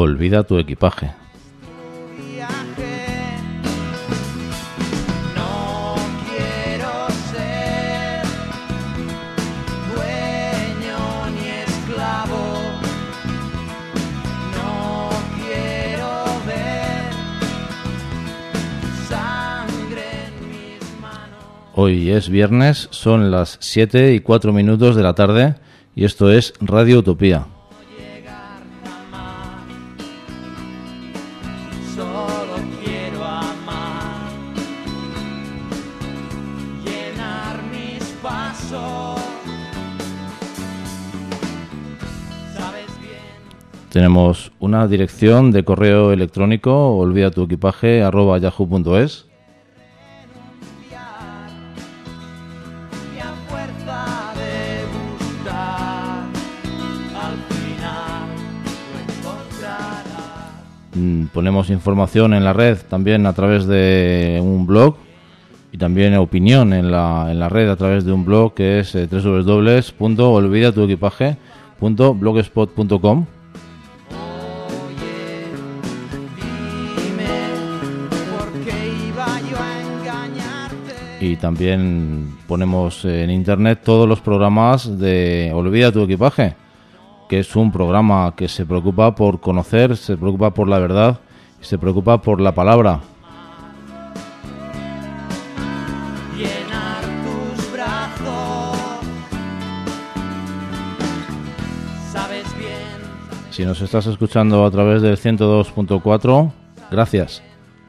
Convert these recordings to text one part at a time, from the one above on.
Olvida tu equipaje. Hoy es viernes, son las 7:04 de la tarde y esto es Radio Utopía. Tenemos una dirección de correo electrónico, olvidatuequipaje@yahoo.es. Ponemos información en la red también a través de un blog y también opinión en la red a través de un blog que es www.olvidatuequipaje.blogspot.com. Y también ponemos en internet todos los programas de Olvida tu equipaje, que es un programa que se preocupa por conocer, se preocupa por la verdad y se preocupa por la palabra. Llenar tus brazos, sabes bien. Si nos estás escuchando a través del 102.4, gracias.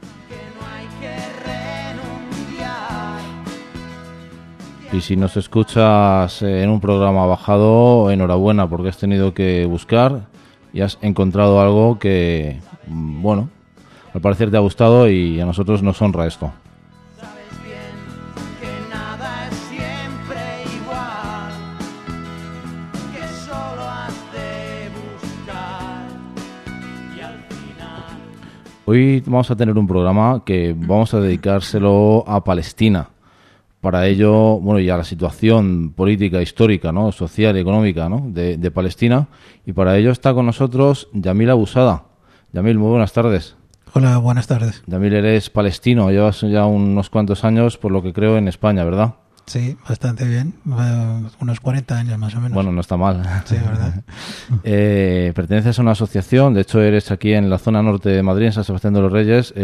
Y si nos escuchas en un programa bajado, enhorabuena, porque has tenido que buscar y has encontrado algo que, bueno, al parecer te ha gustado y a nosotros nos honra esto. Sabes bien que nada es siempre igual, que solo has de buscar y al final. Hoy vamos a tener un programa que vamos a dedicárselo a Palestina. Para ello, bueno, y a la situación política, histórica, ¿no?, social y económica, ¿no?, de Palestina. Y para ello está con nosotros Yamil Abusada. Yamil, muy buenas tardes. Hola, buenas tardes. Yamil, eres palestino, llevas ya unos cuantos años, por lo que creo, en España, ¿verdad? Sí, bastante bien. Unos 40 años más o menos. Bueno, no está mal. Sí, ¿verdad? Perteneces a una asociación, de hecho eres aquí en la zona norte de Madrid, en San Sebastián de los Reyes,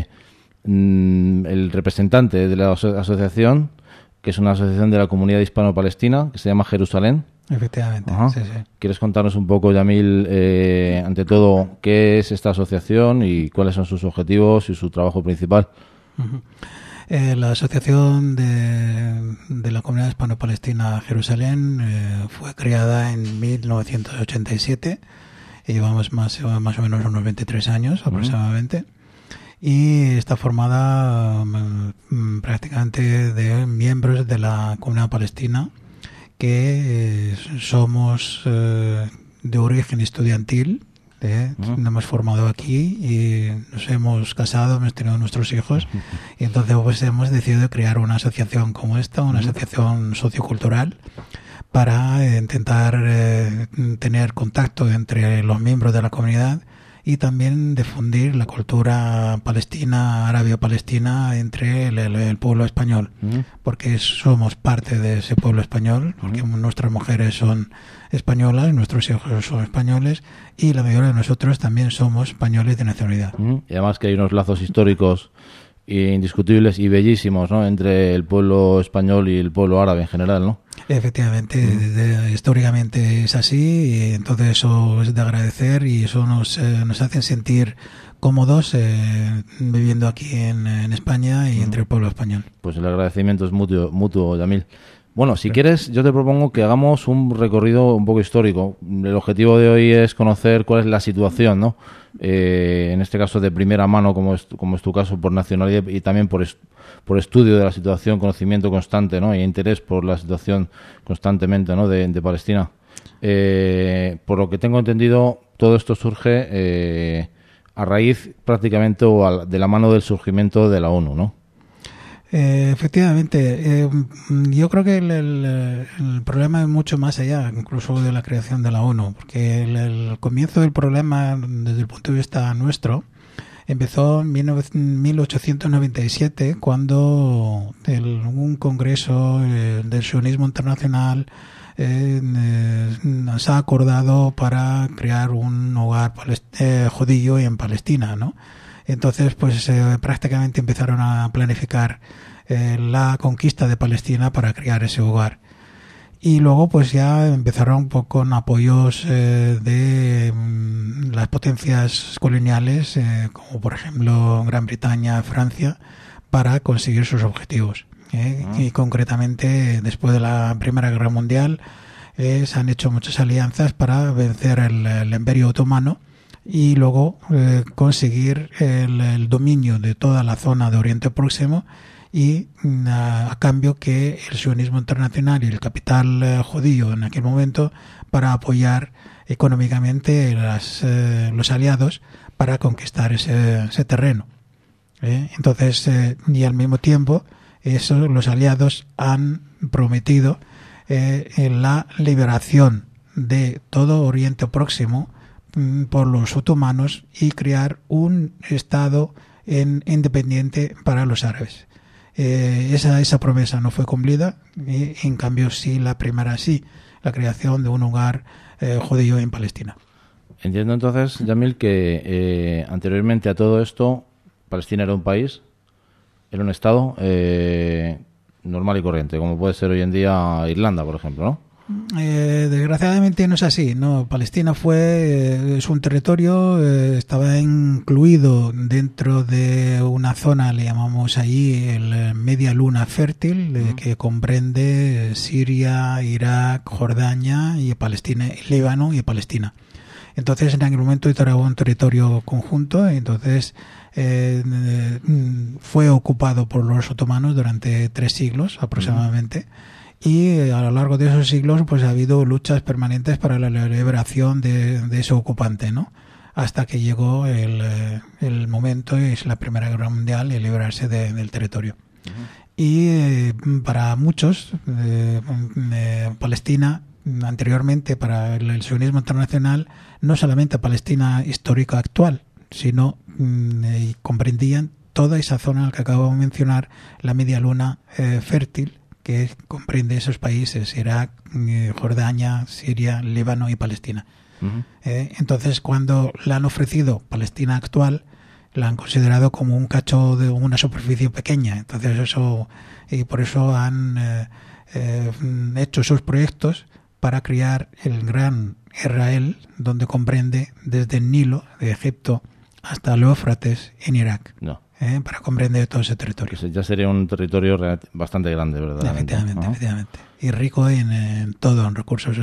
el representante de la asociación, que es una asociación de la comunidad hispano-palestina, que se llama Jerusalén. Efectivamente, Ajá. sí. ¿Quieres contarnos un poco, Yamil, ante todo, qué es esta asociación y cuáles son sus objetivos y su trabajo principal? Uh-huh. La asociación de la comunidad hispano-palestina Jerusalén fue creada en 1987 y llevamos más o menos unos 23 años aproximadamente. Y está formada prácticamente de miembros de la comunidad palestina que somos de origen estudiantil. Nos hemos formado aquí y nos hemos casado, hemos tenido nuestros hijos y entonces pues hemos decidido crear una asociación como esta, una asociación sociocultural para intentar tener contacto entre los miembros de la comunidad y también difundir la cultura palestina, árabe-palestina entre el pueblo español, porque somos parte de ese pueblo español, porque nuestras mujeres son españolas, nuestros hijos son españoles y la mayoría de nosotros también somos españoles de nacionalidad. Y además que hay unos lazos históricos indiscutibles y bellísimos, ¿no?, entre el pueblo español y el pueblo árabe en general, ¿no? Efectivamente, históricamente es así y entonces eso es de agradecer y eso nos hace sentir cómodos viviendo aquí en España y entre el pueblo español. Pues el agradecimiento es mutuo, Yamil. Bueno, si quieres, yo te propongo que hagamos un recorrido un poco histórico. El objetivo de hoy es conocer cuál es la situación, ¿no? En este caso de primera mano, como es tu caso, por nacionalidad y también por estudio de la situación, conocimiento constante, ¿no?, y interés por la situación constantemente, ¿no?, de Palestina. Por lo que tengo entendido, todo esto surge a raíz prácticamente o de la mano del surgimiento de la ONU, ¿no? Efectivamente, yo creo que el problema es mucho más allá, incluso de la creación de la ONU, porque el comienzo del problema, desde el punto de vista nuestro, empezó en 1897, cuando un congreso del sionismo internacional se ha acordado para crear un hogar judío en Palestina, ¿no? Entonces, pues prácticamente empezaron a planificar la conquista de Palestina para crear ese hogar. Y luego, pues ya empezaron con apoyos de las potencias coloniales, como por ejemplo Gran Bretaña, Francia, para conseguir sus objetivos. Y concretamente, después de la Primera Guerra Mundial, se han hecho muchas alianzas para vencer el Imperio Otomano y luego conseguir el dominio de toda la zona de Oriente Próximo, y a cambio que el sionismo internacional y el capital judío en aquel momento para apoyar económicamente los aliados para conquistar ese terreno. Entonces, y al mismo tiempo, los aliados han prometido la liberación de todo Oriente Próximo por los otomanos y crear un Estado independiente para los árabes. Esa promesa no fue cumplida, y en cambio sí, la primera sí, la creación de un hogar judío en Palestina. Entiendo entonces, Yamil, que anteriormente a todo esto, Palestina era un país, era un Estado normal y corriente, como puede ser hoy en día Irlanda, por ejemplo, ¿no? Desgraciadamente no es así, no. Palestina es un territorio, estaba incluido dentro de una zona, le llamamos allí el Media Luna Fértil, que comprende Siria, Irak, Jordania y Palestina, Líbano y Palestina. Entonces, en aquel momento era un territorio conjunto, entonces fue ocupado por los otomanos durante 3 siglos aproximadamente. Y a lo largo de esos siglos pues ha habido luchas permanentes para la liberación de ese ocupante, ¿no? Hasta que llegó el momento, es la Primera Guerra Mundial, de liberarse del territorio. Y para muchos, Palestina, anteriormente para el sionismo internacional, no solamente Palestina histórica actual, sino comprendían toda esa zona que acabo de mencionar, la Media Luna Fértil, que comprende esos países, Irak, Jordania, Siria, Líbano y Palestina. Entonces, cuando le han ofrecido Palestina actual, la han considerado como un cacho de una superficie pequeña. Entonces, y por eso han hecho esos proyectos para crear el gran Israel, donde comprende desde el Nilo de Egipto hasta el Éufrates en Irak. No. Para comprender todo ese territorio. Que ya sería un territorio bastante grande, ¿verdad? Efectivamente. Y rico en todo, en recursos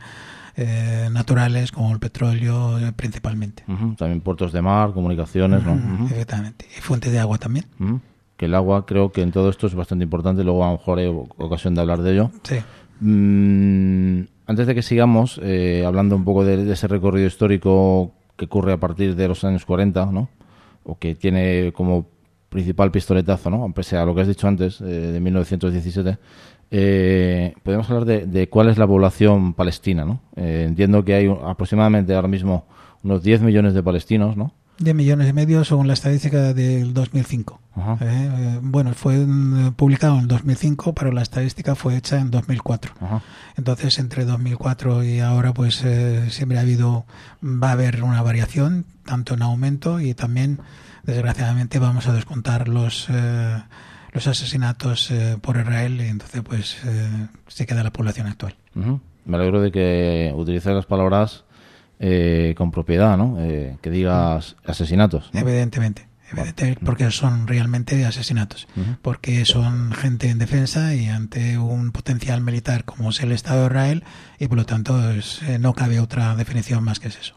naturales como el petróleo principalmente. También puertos de mar, comunicaciones, ¿no? Efectivamente. Y fuentes de agua también. Que el agua creo que en todo esto es bastante importante, luego a lo mejor hay ocasión de hablar de ello. Sí. Antes de que sigamos hablando un poco de ese recorrido histórico que ocurre a partir de los años 40, ¿no? O que tiene como principal pistoletazo, ¿no? Pese a lo que has dicho antes, de 1917, podemos hablar de cuál es la población palestina, ¿no? Entiendo que hay aproximadamente ahora mismo unos 10 millones de palestinos, ¿no? 10 millones y medio según la estadística del 2005. Bueno, fue publicado en el 2005, pero la estadística fue hecha en 2004. Entonces, entre 2004 y ahora, pues siempre va a haber una variación, tanto en aumento y también, desgraciadamente, vamos a descontar los asesinatos por Israel, y entonces, pues, se queda la población actual. Me alegro de que utilices las palabras con propiedad, ¿no? Que digas asesinatos, ¿no? Evidentemente, porque son realmente asesinatos, porque son gente en defensa y ante un potencial militar como es el Estado de Israel, y por lo tanto no cabe otra definición más que es eso.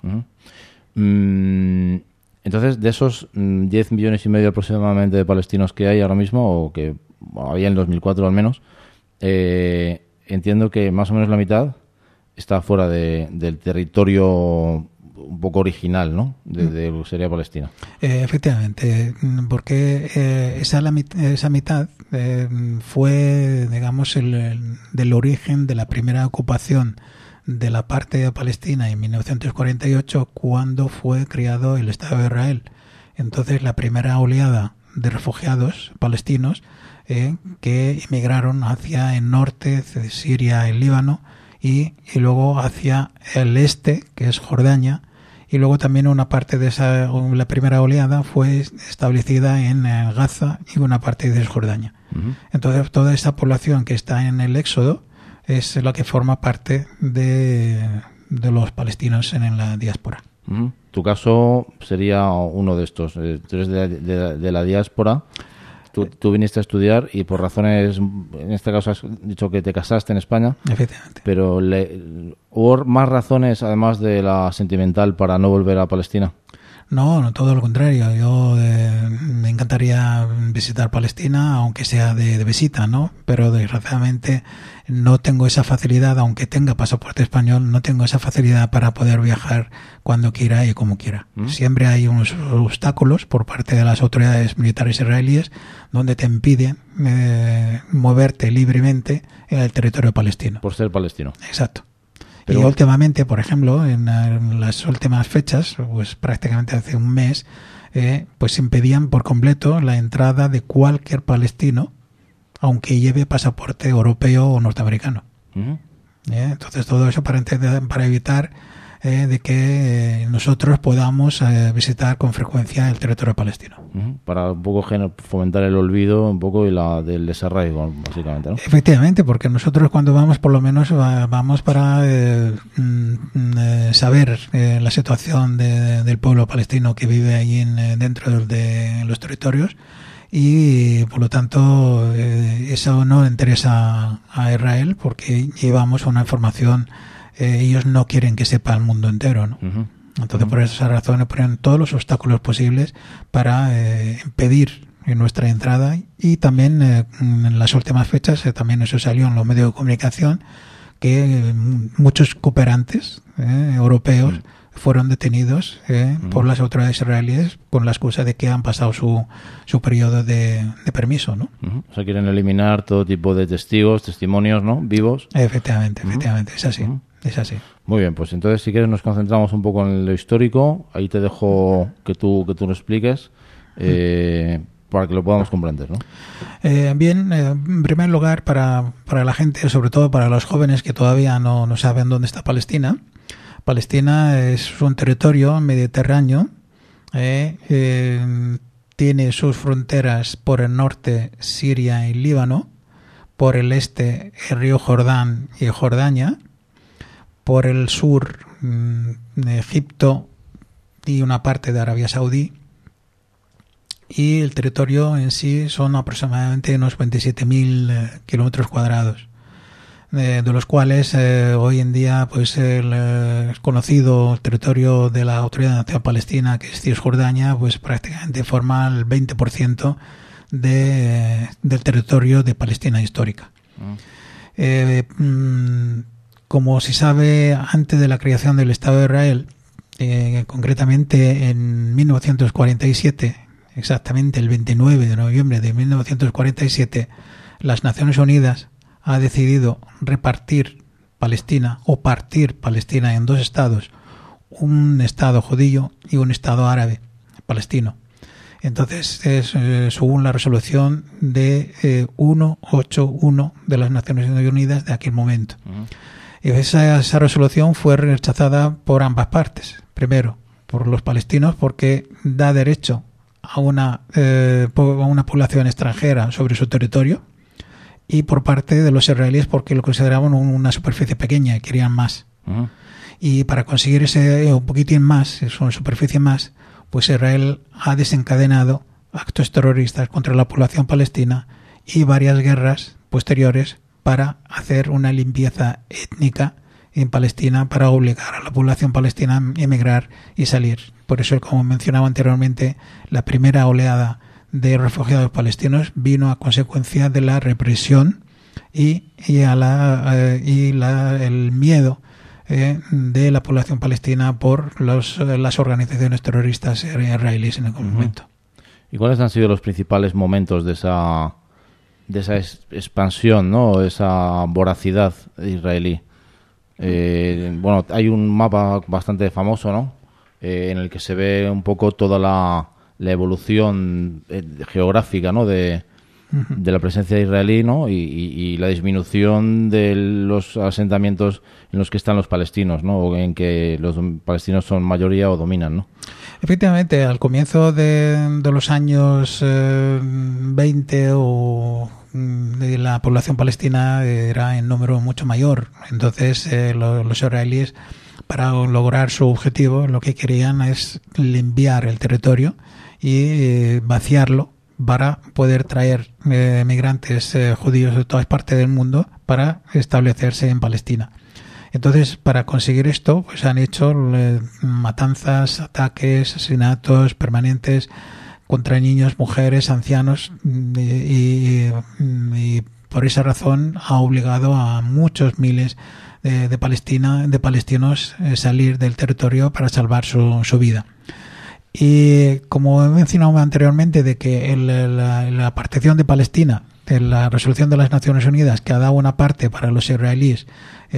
Entonces, de esos 10 millones y medio aproximadamente de palestinos que hay ahora mismo, o que había en 2004 al menos, entiendo que más o menos la mitad está fuera del territorio un poco original, ¿no? De lo que sería Palestina. Efectivamente, porque esa mitad fue, digamos, del origen de la primera ocupación de la parte de Palestina en 1948, cuando fue creado el Estado de Israel. Entonces, la primera oleada de refugiados palestinos que emigraron hacia el norte de Siria, el Líbano, y luego hacia el este, que es Jordania, y luego también una parte de la primera oleada fue establecida en Gaza y una parte de Cisjordania. Entonces, toda esa población que está en el éxodo es la que forma parte de los palestinos en la diáspora. Tu caso sería uno de estos. Tú eres de la diáspora. Tú viniste a estudiar y por razones, en este caso has dicho que te casaste en España. Efectivamente. Pero ¿hubo más razones, además de la sentimental, para no volver a Palestina? No, todo lo contrario. Yo me encantaría visitar Palestina, aunque sea de visita, ¿no? Pero desgraciadamente no tengo esa facilidad, aunque tenga pasaporte español, no tengo esa facilidad para poder viajar cuando quiera y como quiera. Siempre hay unos obstáculos por parte de las autoridades militares israelíes donde te impiden moverte libremente en el territorio palestino. Por ser palestino. Exacto. Pero... Y últimamente, por ejemplo, en las últimas fechas, pues prácticamente hace un mes, pues impedían por completo la entrada de cualquier palestino, aunque lleve pasaporte europeo o norteamericano. Entonces, todo eso para evitar de que nosotros podamos visitar con frecuencia el territorio palestino. Para un poco fomentar el olvido un poco y del desarraigo, básicamente, ¿no? Efectivamente, porque nosotros cuando vamos, por lo menos vamos para saber la situación del pueblo palestino que vive ahí dentro de los territorios, y por lo tanto eso no interesa a Israel, porque llevamos una información. Ellos no quieren que sepa el mundo entero, ¿no? Entonces, por esa razón, ponen todos los obstáculos posibles para impedir nuestra entrada. Y también en las últimas fechas, también eso salió en los medios de comunicación, que muchos cooperantes europeos fueron detenidos por las autoridades israelíes con la excusa de que han pasado su periodo de permiso, ¿no? O sea, quieren eliminar todo tipo de testimonios, ¿no? Vivos. Efectivamente, es así. Es así. Muy bien, pues entonces si quieres nos concentramos un poco en lo histórico. Ahí te dejo que tú lo expliques para que lo podamos comprender, ¿no? Bien, en primer lugar, para la gente, sobre todo para los jóvenes que todavía no saben dónde está Palestina. Palestina es un territorio mediterráneo. Tiene sus fronteras por el norte Siria y Líbano, por el este el río Jordán y Jordania, por el sur Egipto y una parte de Arabia Saudí, y el territorio en sí son aproximadamente unos 27.000 kilómetros cuadrados, de los cuales hoy en día pues el conocido territorio de la Autoridad Nacional Palestina, que es Cisjordania, pues prácticamente forma el 20% del territorio de Palestina histórica. Como se sabe, antes de la creación del Estado de Israel, concretamente en 1947, exactamente el 29 de noviembre de 1947, las Naciones Unidas ha decidido repartir Palestina o partir Palestina en dos estados, un estado judío y un estado árabe palestino. Entonces, según la resolución de 181 de las Naciones Unidas de aquel momento. Y esa resolución fue rechazada por ambas partes. Primero, por los palestinos, porque da derecho a una población extranjera sobre su territorio, y por parte de los israelíes porque lo consideraban una superficie pequeña y querían más. Y para conseguir ese un poquitín más, una superficie más, pues Israel ha desencadenado actos terroristas contra la población palestina y varias guerras posteriores para hacer una limpieza étnica en Palestina, para obligar a la población palestina a emigrar y salir. Por eso, como mencionaba anteriormente, la primera oleada de refugiados palestinos vino a consecuencia de la represión y el miedo de la población palestina por las organizaciones terroristas israelíes en aquel momento. ¿Y cuáles han sido los principales momentos de esa expansión, ¿no? Esa voracidad israelí? Bueno, hay un mapa bastante famoso, ¿no? En el que se ve un poco toda la evolución geográfica, ¿no? De la presencia israelí, ¿no? Y la disminución de los asentamientos en los que están los palestinos, ¿no? O en que los palestinos son mayoría o dominan, ¿no? Efectivamente, al comienzo de los años 20 de la población palestina era en número mucho mayor. Entonces los israelíes, para lograr su objetivo, lo que querían es limpiar el territorio y vaciarlo para poder traer migrantes judíos de todas partes del mundo para establecerse en Palestina. Entonces, para conseguir esto, pues han hecho matanzas, ataques, asesinatos permanentes contra niños, mujeres, ancianos, y por esa razón ha obligado a muchos miles de palestinos salir del territorio para salvar su vida. Y como he mencionado anteriormente, de que la partición de Palestina, en la resolución de las Naciones Unidas, que ha dado una parte para los israelíes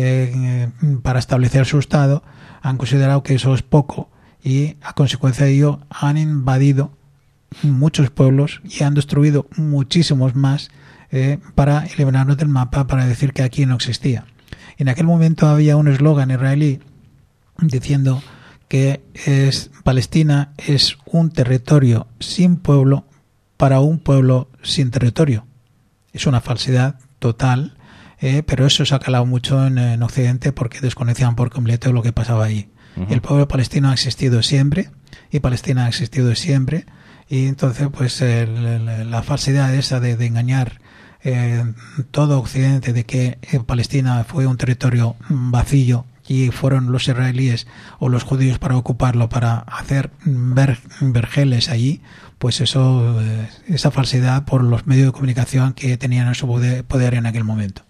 para establecer su Estado, han considerado que eso es poco y a consecuencia de ello han invadido muchos pueblos y han destruido muchísimos más para eliminarnos del mapa, para decir que aquí no existía. En aquel momento había un eslogan israelí diciendo que Palestina es un territorio sin pueblo para un pueblo sin territorio. Es una falsedad total, pero eso se ha calado mucho en Occidente porque desconocían por completo lo que pasaba allí. El pueblo palestino ha existido siempre y Palestina ha existido siempre, y entonces pues la falsedad esa de engañar todo Occidente de que Palestina fue un territorio vacío y fueron los israelíes o los judíos para ocuparlo, para hacer vergeles allí, pues eso, esa falsedad por los medios de comunicación que tenían en su poder en aquel momento.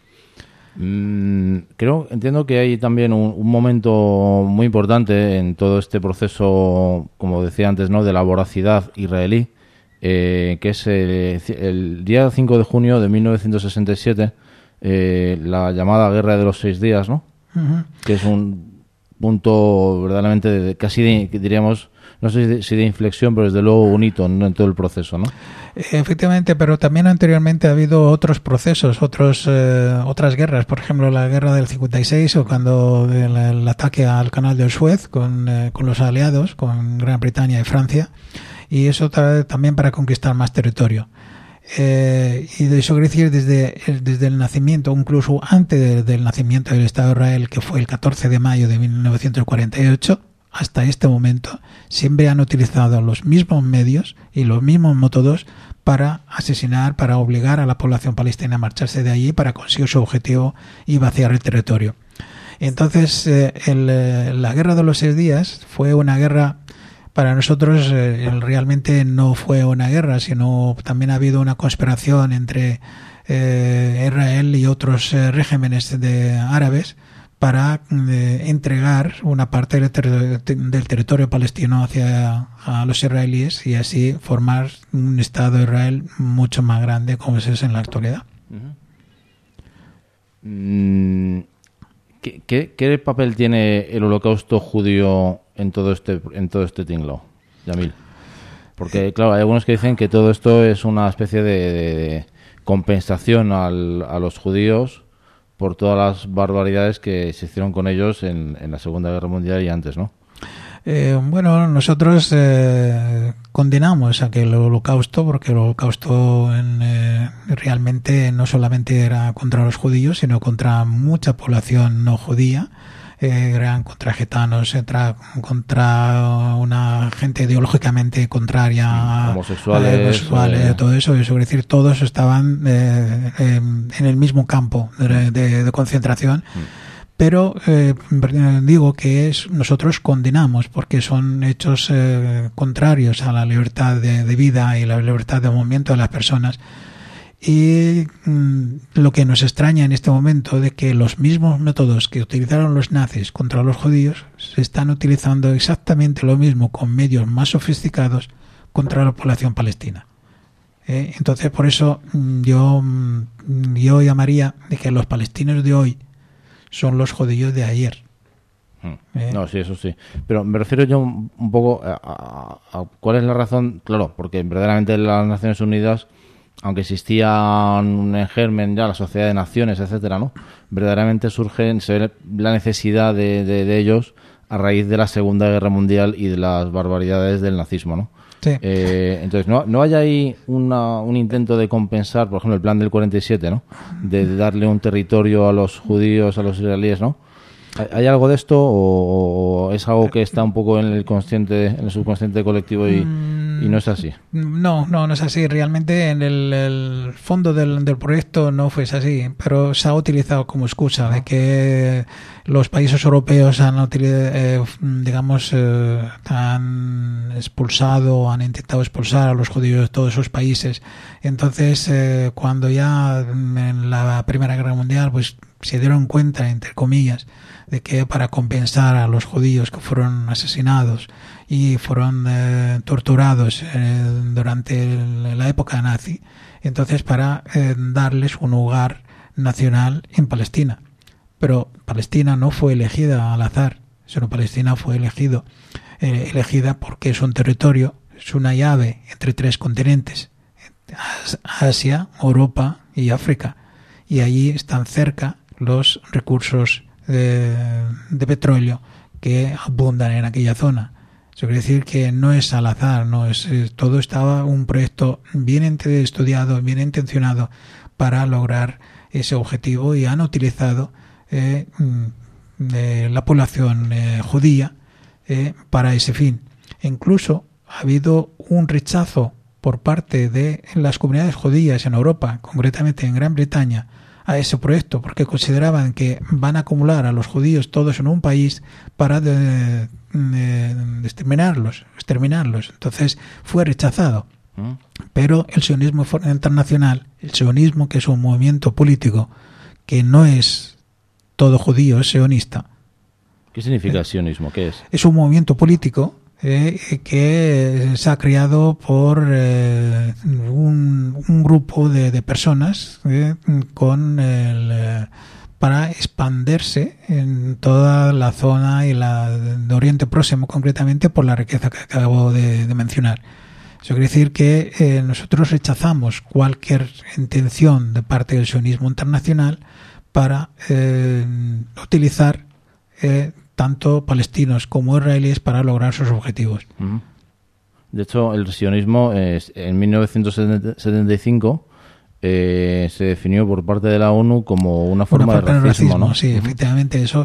Entiendo que hay también un momento muy importante en todo este proceso, como decía antes, ¿no?, de la voracidad israelí, que es el día 5 de junio de 1967, la llamada Guerra de los 6 días, ¿no? Que es un punto verdaderamente diríamos, no sé si de inflexión, pero desde luego un hito en todo el proceso, ¿no? Efectivamente, pero también anteriormente ha habido otros procesos, otras guerras, por ejemplo la guerra del 56 o cuando el ataque al canal del Suez con los aliados, con Gran Bretaña y Francia, y eso también para conquistar más territorio. Y de eso quiere decir desde el nacimiento, incluso antes del nacimiento del Estado de Israel, que fue el 14 de mayo de 1948, hasta este momento, siempre han utilizado los mismos medios y los mismos métodos para asesinar, para obligar a la población palestina a marcharse de allí para conseguir su objetivo y vaciar el territorio. Entonces, la Guerra de los 6 días fue una guerra. Para nosotros realmente no fue una guerra, sino también ha habido una conspiración entre Israel y otros regímenes árabes para entregar una parte del territorio palestino a los israelíes y así formar un Estado de Israel mucho más grande como es en la actualidad. ¿Qué papel tiene el holocausto judío en todo este tinglao, Yamil? Porque, claro, hay algunos que dicen que todo esto es una especie de compensación a los judíos por todas las barbaridades que se hicieron con ellos en la Segunda Guerra Mundial y antes, ¿no? Bueno, nosotros condenamos aquel holocausto, porque el holocausto realmente no solamente era contra los judíos, sino contra mucha población no judía. Eran contra gitanos, contra una gente ideológicamente contraria, homosexuales, todo eso. Eso quiere decir, todos estaban en el mismo campo de concentración. Pero digo que nosotros condenamos porque son hechos contrarios a la libertad de vida y la libertad de movimiento de las personas. Y lo que nos extraña en este momento de que los mismos métodos que utilizaron los nazis contra los judíos se están utilizando exactamente lo mismo con medios más sofisticados contra la población palestina. Entonces, por eso yo llamaría de que los palestinos de hoy son los judíos de ayer. No, sí, eso sí. Pero me refiero yo un poco a cuál es la razón. Claro, porque verdaderamente las Naciones Unidas, aunque existían en germen ya la Sociedad de Naciones, etcétera, ¿no? Verdaderamente se ve la necesidad de ellos a raíz de la Segunda Guerra Mundial y de las barbaridades del nazismo, ¿no? Sí. Entonces, ¿no hay ahí un intento de compensar, por ejemplo, el plan del 47, ¿no? De darle un territorio a los judíos, a los israelíes, ¿no? ¿Hay algo de esto o es algo que está un poco en el subconsciente colectivo y no es así? No es así. Realmente en el fondo del proyecto no fue así, pero se ha utilizado como excusa de que los países europeos han intentado expulsar a los judíos de todos esos países. Entonces, cuando ya en la Primera Guerra Mundial pues se dieron cuenta, entre comillas, de que para compensar a los judíos que fueron asesinados y fueron torturados durante la época nazi, entonces para darles un lugar nacional en Palestina. Pero Palestina no fue elegida al azar, sino Palestina fue elegida porque es un territorio, es una llave entre 3 continentes, Asia, Europa y África, y allí están cerca los recursos de petróleo que abundan en aquella zona. Eso quiere decir que no es al azar, todo estaba un proyecto bien estudiado, bien intencionado para lograr ese objetivo, y han utilizado la población judía para ese fin. Incluso ha habido un rechazo por parte de las comunidades judías en Europa, concretamente en Gran Bretaña, a ese proyecto, porque consideraban que van a acumular a los judíos todos en un país para exterminarlos. Entonces fue rechazado. Pero el sionismo internacional, el sionismo, que es un movimiento político que no es todo judío, es sionista. ¿Qué significa el sionismo? ¿Qué es? Es un movimiento político que se ha creado por un grupo de personas para expandirse en toda la zona y de Oriente Próximo, concretamente por la riqueza que acabo de mencionar. Eso quiere decir que nosotros rechazamos cualquier intención de parte del sionismo internacional para utilizar tanto palestinos como israelíes para lograr sus objetivos. De hecho, el sionismo en 1975 se definió por parte de la ONU como una forma de racismo, ¿no? Sí, efectivamente, eso.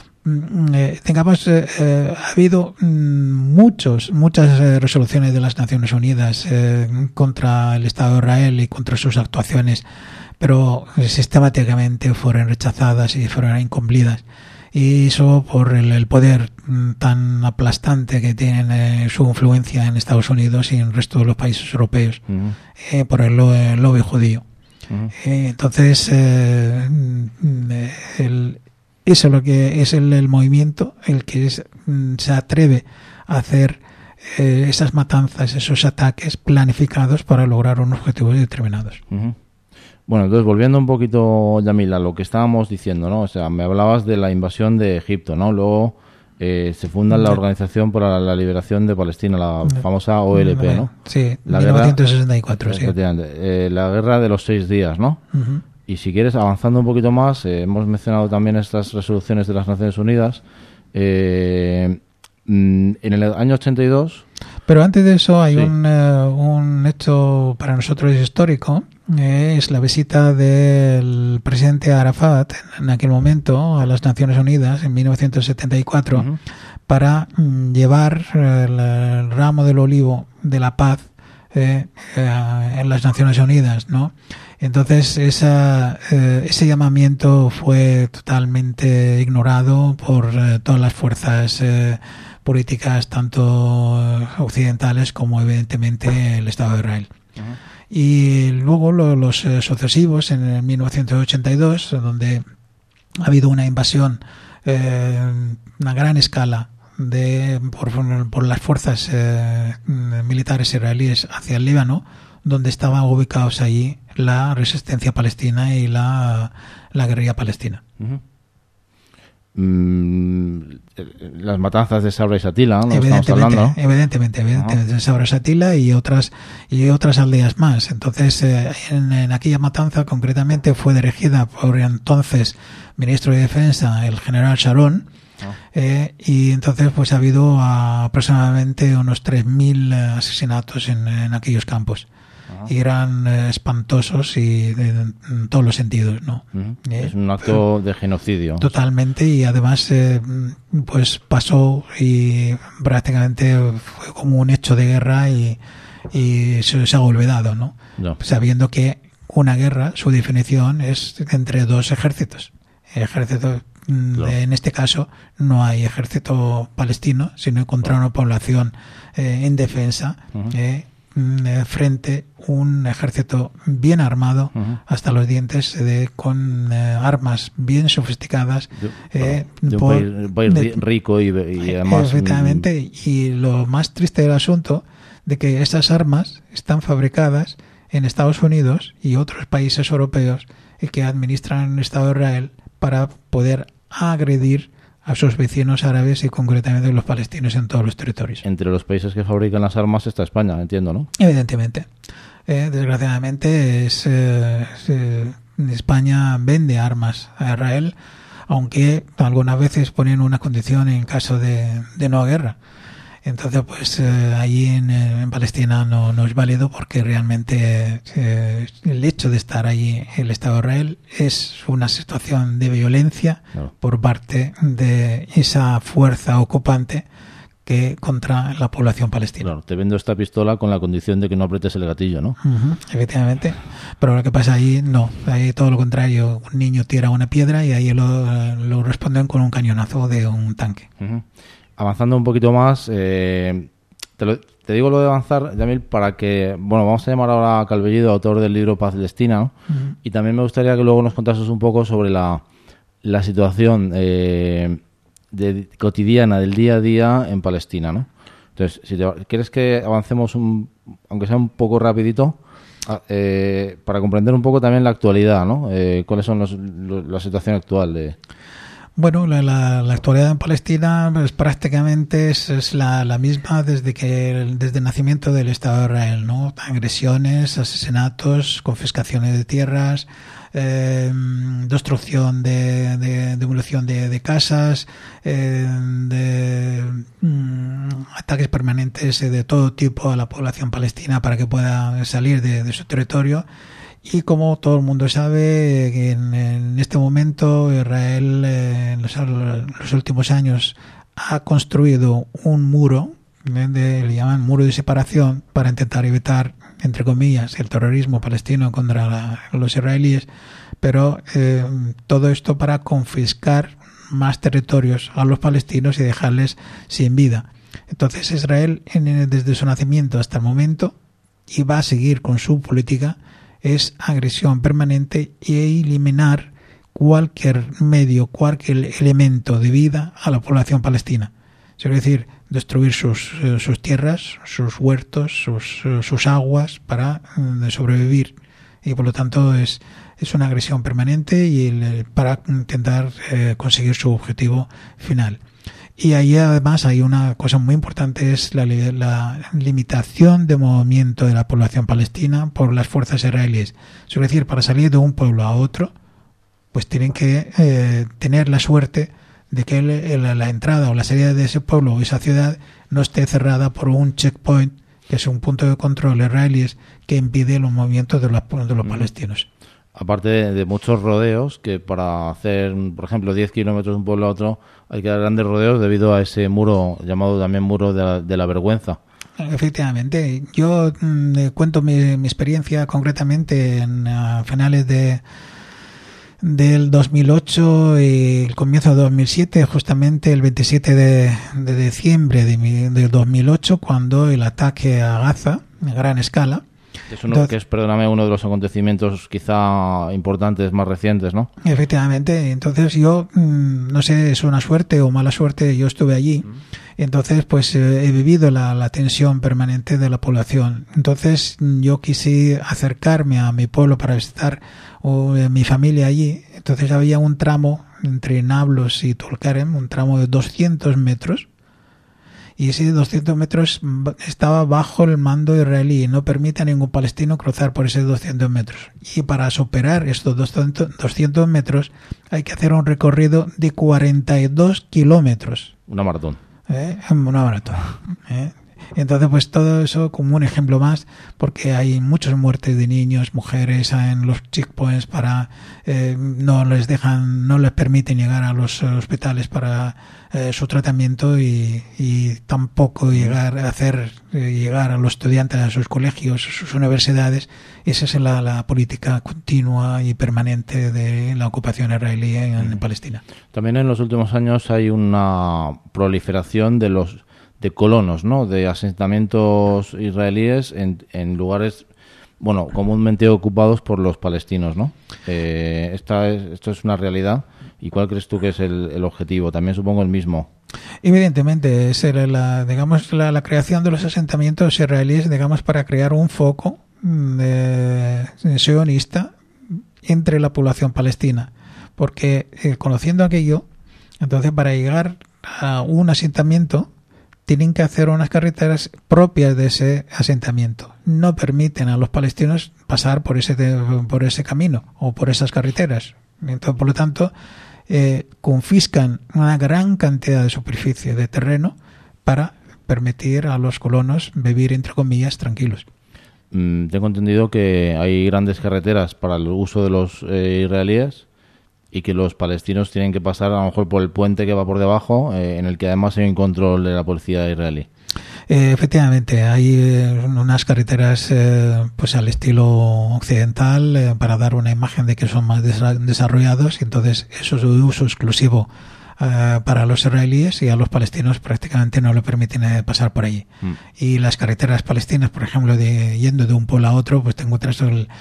Ha habido muchas resoluciones de las Naciones Unidas contra el Estado de Israel y contra sus actuaciones, pero sistemáticamente fueron rechazadas y fueron incumplidas. Y eso por el poder tan aplastante que tienen su influencia en Estados Unidos y en el resto de los países europeos, por el lobby judío. Entonces, eso es lo que es el movimiento, el que se atreve a hacer esas matanzas, esos ataques planificados para lograr unos objetivos determinados. Bueno, entonces volviendo un poquito, Yamil, a lo que estábamos diciendo, ¿no? O sea, me hablabas de la invasión de Egipto, ¿no? Luego se funda la Organización para la Liberación de Palestina, la famosa OLP, ¿no? Sí, la 1964, sí. La Guerra de los 6 días, ¿no? Y si quieres, avanzando un poquito más, hemos mencionado también estas resoluciones de las Naciones Unidas. En el año 82... Pero antes de eso hay un hecho para nosotros histórico, es la visita del presidente Arafat en aquel momento a las Naciones Unidas en 1974 para llevar el ramo del olivo de la paz en las Naciones Unidas, ¿no? Entonces ese llamamiento fue totalmente ignorado por todas las fuerzas políticas, tanto occidentales como evidentemente el Estado de Israel. Y luego los sucesivos, en el 1982, donde ha habido una invasión a gran escala por las fuerzas militares israelíes hacia el Líbano, donde estaban ubicados allí la resistencia palestina y la guerrilla palestina. Uh-huh. Las matanzas de Sabra y Shatila, ¿no? Evidentemente, de Sabra y Shatila y otras aldeas más. Entonces, en aquella matanza concretamente fue dirigida por entonces ministro de Defensa, el general Sharon, y entonces pues ha habido aproximadamente unos 3.000 asesinatos en aquellos campos. Y eran espantosos y en todos los sentidos, ¿no? Es un acto de genocidio. Totalmente, y además pues pasó y prácticamente fue como un hecho de guerra y se ha olvidado, ¿no? No. Sabiendo que una guerra, su definición es entre dos ejércitos. El ejército, en este caso, no hay ejército palestino, sino contra una población indefensa, frente a un ejército bien armado hasta los dientes, con armas bien sofisticadas, de un país rico y además efectivamente. Y lo más triste del asunto de que esas armas están fabricadas en Estados Unidos y otros países europeos que administran el Estado de Israel para poder agredir a sus vecinos árabes y concretamente los palestinos en todos los territorios. Entre los países que fabrican las armas está España, entiendo, ¿no? Evidentemente. Desgraciadamente España vende armas a Israel, aunque algunas veces ponen una condición en caso de no guerra. Entonces, pues allí en Palestina no es válido, porque realmente el hecho de estar allí el Estado de Israel es una situación de violencia por parte de esa fuerza ocupante que contra la población palestina. Claro, te vendo esta pistola con la condición de que no apretes el gatillo, ¿no? Efectivamente. Pero lo que pasa ahí, no. Ahí todo lo contrario. Un niño tira una piedra y ahí lo responden con un cañonazo de un tanque. Avanzando un poquito más, te digo lo de avanzar, Yamil, para que, bueno, vamos a llamar ahora a Calvellido, autor del libro Palestina, ¿no? Y también me gustaría que luego nos contases un poco sobre la situación cotidiana, del día a día en Palestina, ¿no? Entonces, si quieres que avancemos, aunque sea un poco rapidito, para comprender un poco también la actualidad, ¿no? ¿Cuáles son la situación actual de...? Bueno, la actualidad en Palestina pues, prácticamente es la misma desde el nacimiento del Estado de Israel, ¿no? Agresiones, asesinatos, confiscaciones de tierras, destrucción demolición de casas, ataques permanentes de todo tipo a la población palestina para que pueda salir de su territorio. Y como todo el mundo sabe, en este momento Israel en los últimos años ha construido un muro, le llaman muro de separación, para intentar evitar, entre comillas, el terrorismo palestino contra los israelíes, pero todo esto para confiscar más territorios a los palestinos y dejarles sin vida. Entonces Israel, desde su nacimiento hasta el momento, y va a seguir con su política, es agresión permanente y eliminar cualquier medio, cualquier elemento de vida a la población palestina. Es decir, destruir sus tierras, sus huertos, sus aguas para sobrevivir. Y por lo tanto es una agresión permanente y para intentar conseguir su objetivo final. Y ahí además hay una cosa muy importante, es la limitación de movimiento de la población palestina por las fuerzas israelíes. Es decir, para salir de un pueblo a otro, pues tienen que tener la suerte de que la entrada o la salida de ese pueblo o esa ciudad no esté cerrada por un checkpoint, que es un punto de control israelíes que impide los movimientos de los palestinos. Aparte de muchos rodeos, que para hacer, por ejemplo, 10 kilómetros de un pueblo a otro hay que dar grandes rodeos debido a ese muro, llamado también muro de la vergüenza. Efectivamente. Yo cuento mi experiencia concretamente en finales del 2008 y el comienzo de 2007, justamente el 27 de diciembre del 2008, cuando el ataque a Gaza, a gran escala, Perdóname, uno de los acontecimientos quizá importantes, más recientes, ¿no? Efectivamente. Entonces yo, no sé, es una suerte o mala suerte, yo estuve allí. Entonces, pues he vivido la tensión permanente de la población. Entonces yo quise acercarme a mi pueblo para visitar mi familia allí. Entonces había un tramo entre Nablus y Tulkarem, un tramo de 200 metros. Y ese 200 metros estaba bajo el mando israelí y no permite a ningún palestino cruzar por ese 200 metros. Y para superar estos 200 metros hay que hacer un recorrido de 42 kilómetros. Una maratón. Una maratón. Entonces, pues todo eso como un ejemplo más, porque hay muchas muertes de niños, mujeres en los checkpoints para no les permiten llegar a los hospitales para su tratamiento y tampoco llegar a los estudiantes a sus colegios, a sus universidades. Esa es la política continua y permanente de la ocupación israelí en Palestina. También en los últimos años hay una proliferación de colonos, ¿no? De asentamientos israelíes en lugares, bueno, comúnmente ocupados por los palestinos, ¿no? Esto es una realidad. ¿Y cuál crees tú que es el objetivo? También supongo el mismo. Evidentemente, es la creación de los asentamientos israelíes, digamos, para crear un foco sionista entre la población palestina. Porque conociendo aquello, entonces para llegar a un asentamiento tienen que hacer unas carreteras propias de ese asentamiento. No permiten a los palestinos pasar por ese camino o por esas carreteras. Entonces, por lo tanto, confiscan una gran cantidad de superficie de terreno para permitir a los colonos vivir, entre comillas, tranquilos. Tengo entendido que hay grandes carreteras para el uso de los israelíes y que los palestinos tienen que pasar a lo mejor por el puente que va por debajo, en el que además hay un control de la policía israelí. Efectivamente, hay unas carreteras pues al estilo occidental para dar una imagen de que son más desarrollados, y entonces eso es de uso exclusivo para los israelíes, y a los palestinos prácticamente no le permiten pasar por allí. Y las carreteras palestinas, por ejemplo, yendo de un pueblo a otro, pues te encuentras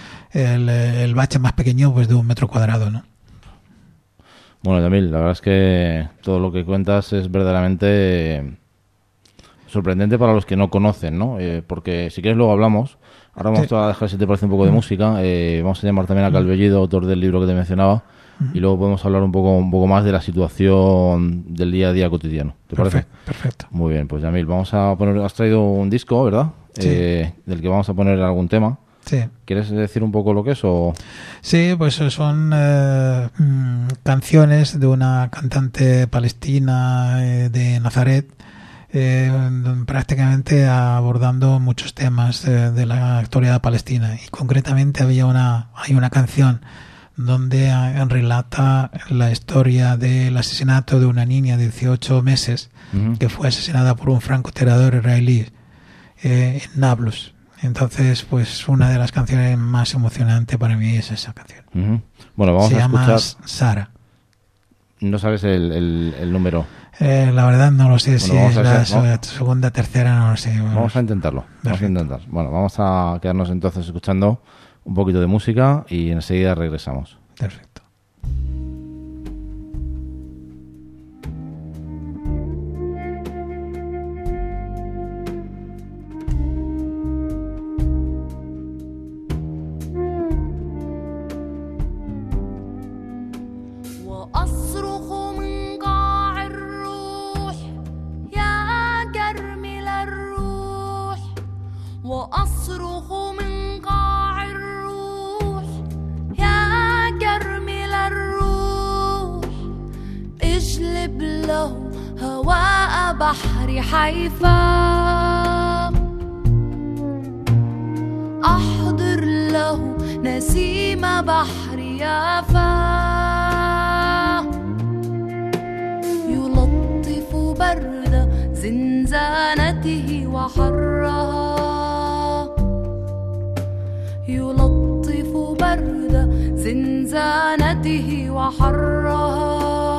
el bache más pequeño pues de 1 metro cuadrado, ¿no? Bueno, Yamil, la verdad es que todo lo que cuentas es verdaderamente sorprendente para los que no conocen, ¿no? Porque si quieres luego hablamos. Ahora vamos a dejar, si te parece, un poco de música. Vamos a llamar también a Calvellido, autor del libro que te mencionaba, y luego podemos hablar un poco más de la situación del día a día cotidiano. ¿Te parece? Perfecto. Muy bien, pues Yamil, has traído un disco, ¿verdad? Sí. Del que vamos a poner algún tema. Sí. ¿Quieres decir un poco lo que es? O? Sí, pues son canciones de una cantante palestina de Nazaret, prácticamente abordando muchos temas de la actualidad palestina, y concretamente hay una canción donde relata la historia del asesinato de una niña de 18 meses que fue asesinada por un francotirador israelí en Nablus. Entonces, pues una de las canciones más emocionantes para mí es esa canción. Bueno, vamos a escuchar. Se llama Sara. ¿No sabes el número? La verdad no lo sé, si es la segunda, tercera, no lo sé. Vamos a intentarlo. Bueno, vamos a quedarnos entonces escuchando un poquito de música y enseguida regresamos. Perfecto. وأصرخ من قاع الروح يا كرمل الروح اجلب له هواء بحر حيفا أحضر له نسيم بحر يافا يلطف برد زنزانته وحرها يلطف برد زنزانته وحرها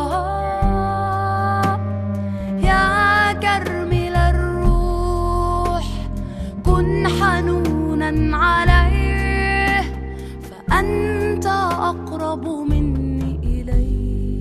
يا كرمل الروح كن حنونا على أقرب مني إليه.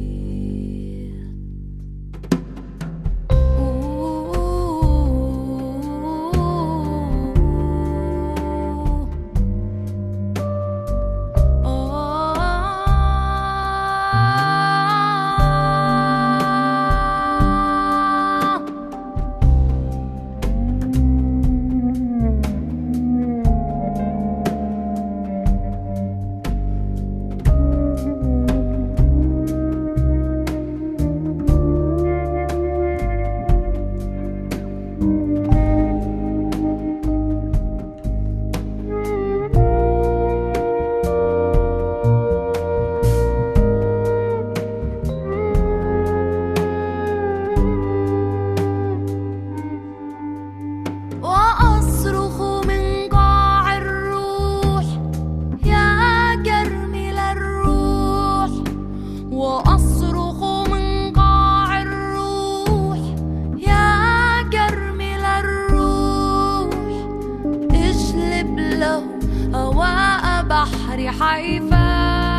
وأصرخ من قاع الروح يا كرمل الروح، وأصرخ من قاع الروح يا كرمل الروح، اجلب له هواء بحر حيفا،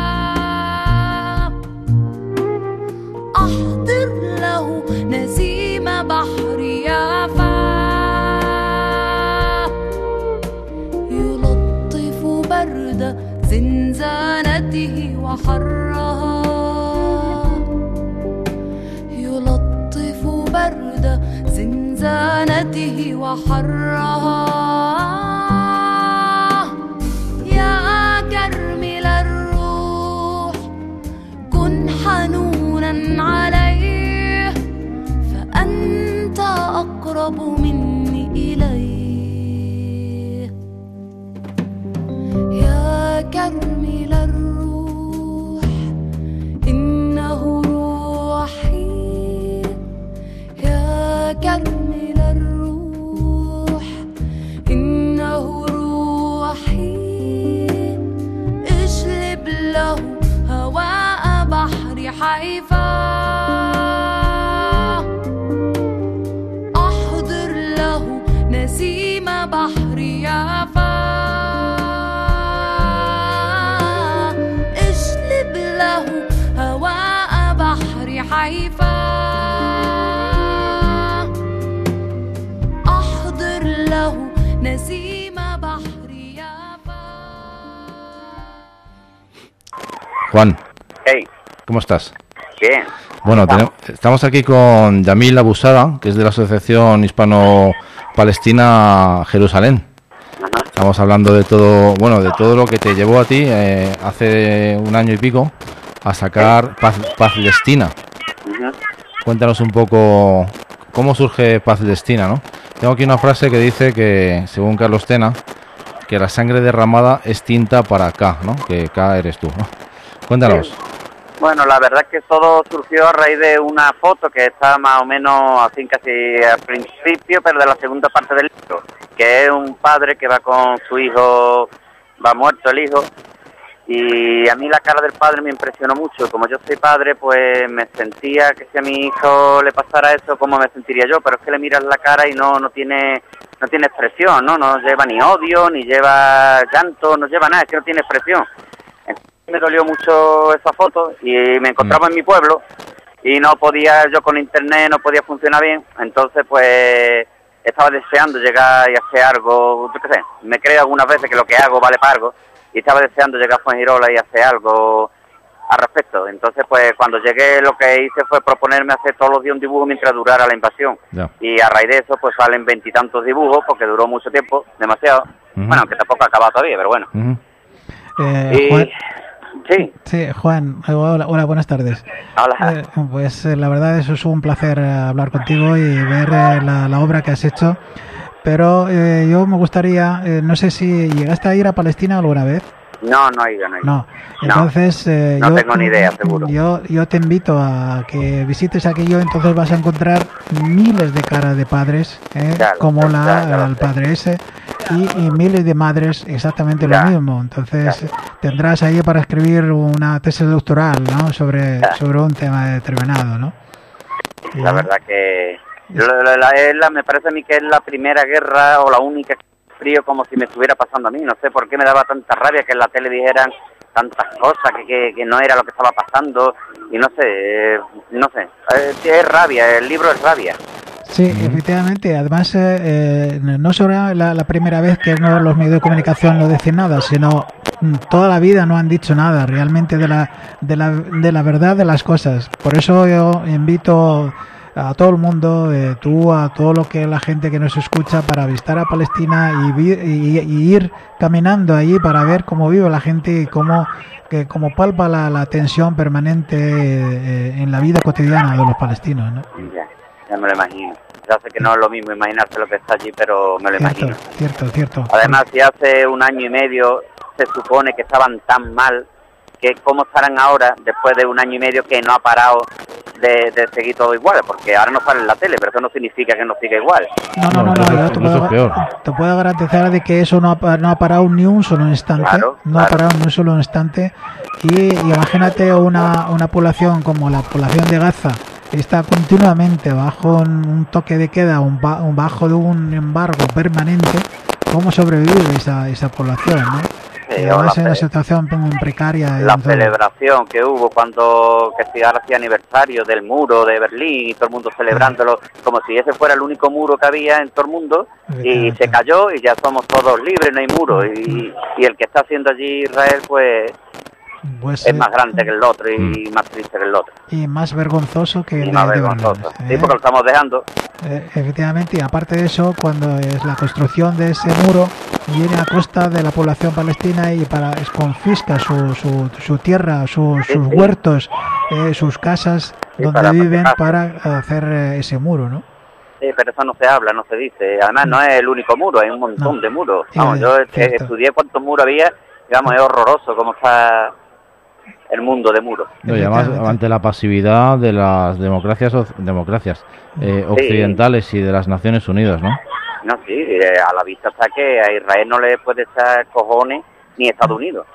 أحضر له نسيم بحر يافا، برد زنزانته وحرها، يلطف برد زنزانته وحرها، يا كرمل الروح كن حنونا عليه، فأنت أقرب مني إليه. يا كرمل الروح إنه روحي، يا كرمل الروح إنه روحي، اجلب له هواء بحر حيفا، أحضر له نسيم بحر يافا، هواء بحر حيفا، أحضر له نسيم بحر يافا. Juan, Hey, ¿cómo estás? bien. Bueno, estamos aquí con Yamil Abusada, que es de la Asociación Hispano-Palestina Jerusalén. Ajá. Estamos hablando de todo, bueno, de todo lo que te llevó a ti hace un año y pico a sacar Palestina. Ujú. Cuéntanos un poco cómo surge Palestina, ¿no? Tengo aquí una frase que dice que, según Carlos Tena, que la sangre derramada es tinta para K, ¿no? Que K eres tú, ¿no? Cuéntanos. Bueno, la verdad es que todo surgió a raíz de una foto que está más o menos así casi al principio, pero de la segunda parte del libro, que es un padre que va con su hijo, va muerto el hijo, y a mí la cara del padre me impresionó mucho. Como yo soy padre, pues me sentía que si a mi hijo le pasara eso, ¿cómo me sentiría yo? Pero es que le miras la cara y no tiene expresión, no lleva ni odio, ni lleva llanto, no lleva nada, es que no tiene expresión. Me dolió mucho esa foto y me encontraba en mi pueblo y no podía, yo con internet no podía funcionar bien, entonces pues estaba deseando llegar y hacer algo, yo qué sé, me creo algunas veces que lo que hago vale para algo y estaba deseando llegar a Fuengirola y hacer algo al respecto. Entonces pues cuando llegué lo que hice fue proponerme hacer todos los días un dibujo mientras durara la invasión. Ya. Y a raíz de eso pues salen 20 y tantos dibujos porque duró mucho tiempo, demasiado, bueno, aunque tampoco ha acabado todavía, pero bueno. Y... Juan, Sí. Juan, hola, buenas tardes. Hola. Pues la verdad es un placer hablar contigo y ver la obra que has hecho, pero yo me gustaría, no sé si llegaste a ir a Palestina alguna vez. No he ido. No, entonces no tengo ni idea, seguro. Yo te invito a que visites aquello, entonces vas a encontrar miles de caras de padres, Claro, como claro, el padre ese, y miles de madres exactamente lo mismo. Entonces tendrás ahí para escribir una tesis doctoral, ¿no? sobre un tema determinado, ¿no? La verdad que me parece a mí que es la primera guerra o la única que frío como si me estuviera pasando a mí. No sé por qué me daba tanta rabia que en la tele dijeran tantas cosas que no era lo que estaba pasando, y no sé, es rabia, el libro es rabia. Sí, efectivamente. Además, no solo la primera vez que no los medios de comunicación no dicen nada, sino toda la vida no han dicho nada realmente de la verdad de las cosas. Por eso yo invito a todo el mundo, a todo lo que la gente que nos escucha, para visitar a Palestina y ir caminando allí para ver cómo vive la gente y cómo palpa la tensión permanente en la vida cotidiana de los palestinos, ¿no? Ya me lo imagino. Ya sé que no es lo mismo imaginarse lo que está allí, pero me lo imagino. Cierto. Además, si hace un año y medio se supone que estaban tan mal, que cómo estarán ahora, después de un año y medio que no ha parado de seguir todo igual, porque ahora no sale en la tele, pero eso no significa que no siga igual. No, yo te puedo garantizar de que eso no ha parado ni un solo instante. Claro. Ha parado ni un solo instante. Y imagínate una población como la población de Gaza, está continuamente bajo un toque de queda, bajo de un embargo permanente. ¿Cómo sobrevive esa población, no? Sí, además en una situación precaria. La celebración que hubo que ahora hacía aniversario del muro de Berlín y todo el mundo celebrándolo como si ese fuera el único muro que había en todo el mundo, y se cayó y ya somos todos libres, no hay muro, y el que está haciendo allí Israel pues es más grande que el otro y más triste que el otro. Y más vergonzoso que el más vergonzoso. Sí, porque lo estamos dejando. Efectivamente, y aparte de eso, cuando es la construcción de ese muro viene a costa de la población palestina y confisca su tierra, sus huertos, sus casas donde viven para hacer ese muro, ¿no? Sí, pero eso no se habla, no se dice. Además, no es el único muro, hay un montón de muros. Vamos, yo estudié cuántos muros había, digamos, es horroroso cómo está el mundo de muros. No, y además, ante la pasividad de las democracias occidentales y de las Naciones Unidas, ¿no? No, sí, a la vista está que a Israel no le puede echar cojones ni Estados Unidos.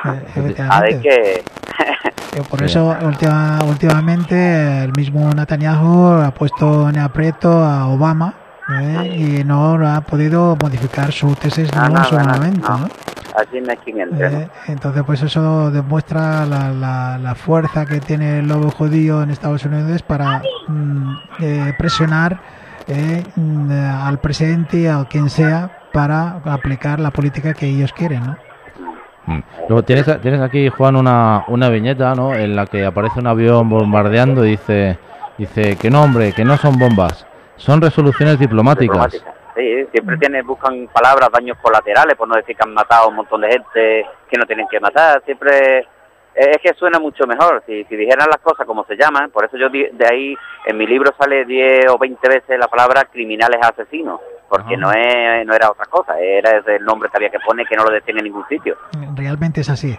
Por eso últimamente el mismo Netanyahu ha puesto en aprieto a Obama y no ha podido modificar su tesis solamente, ¿no? Allí no hay quien entre, entonces pues eso demuestra la fuerza que tiene el lobo judío en Estados Unidos para presionar al presidente o quien sea para aplicar la política que ellos quieren, ¿no? Luego tienes aquí, Juan, una viñeta, ¿no?, en la que aparece un avión bombardeando y dice que no, hombre, que no son bombas, son resoluciones diplomáticas. Sí, siempre buscan palabras, daños colaterales, por no decir que han matado a un montón de gente que no tienen que matar. Siempre es que suena mucho mejor si dijeran las cosas como se llaman. Por eso yo de ahí en mi libro sale 10 o 20 veces la palabra criminales asesinos, porque no era otra cosa, era ese el nombre que había que poner, que no lo decían en ningún sitio. Realmente es así.